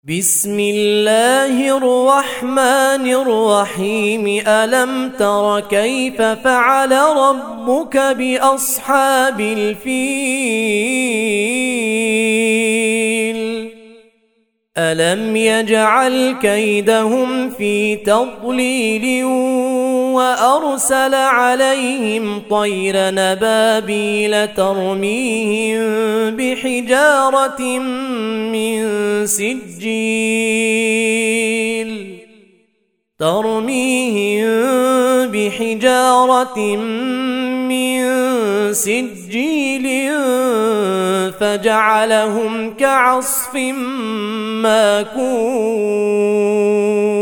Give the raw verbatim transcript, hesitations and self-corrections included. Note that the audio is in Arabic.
بسم الله الرحمن الرحيم. ألم تر كيف فعل ربك بأصحاب الفيل؟ ألم يجعل كيدهم في تضليل وأرسل عليهم طيرا نبابيل ترميهم بحجارة من سجيل ترميهم بحجارة من سجيل فجعلهم كعصف ماكون.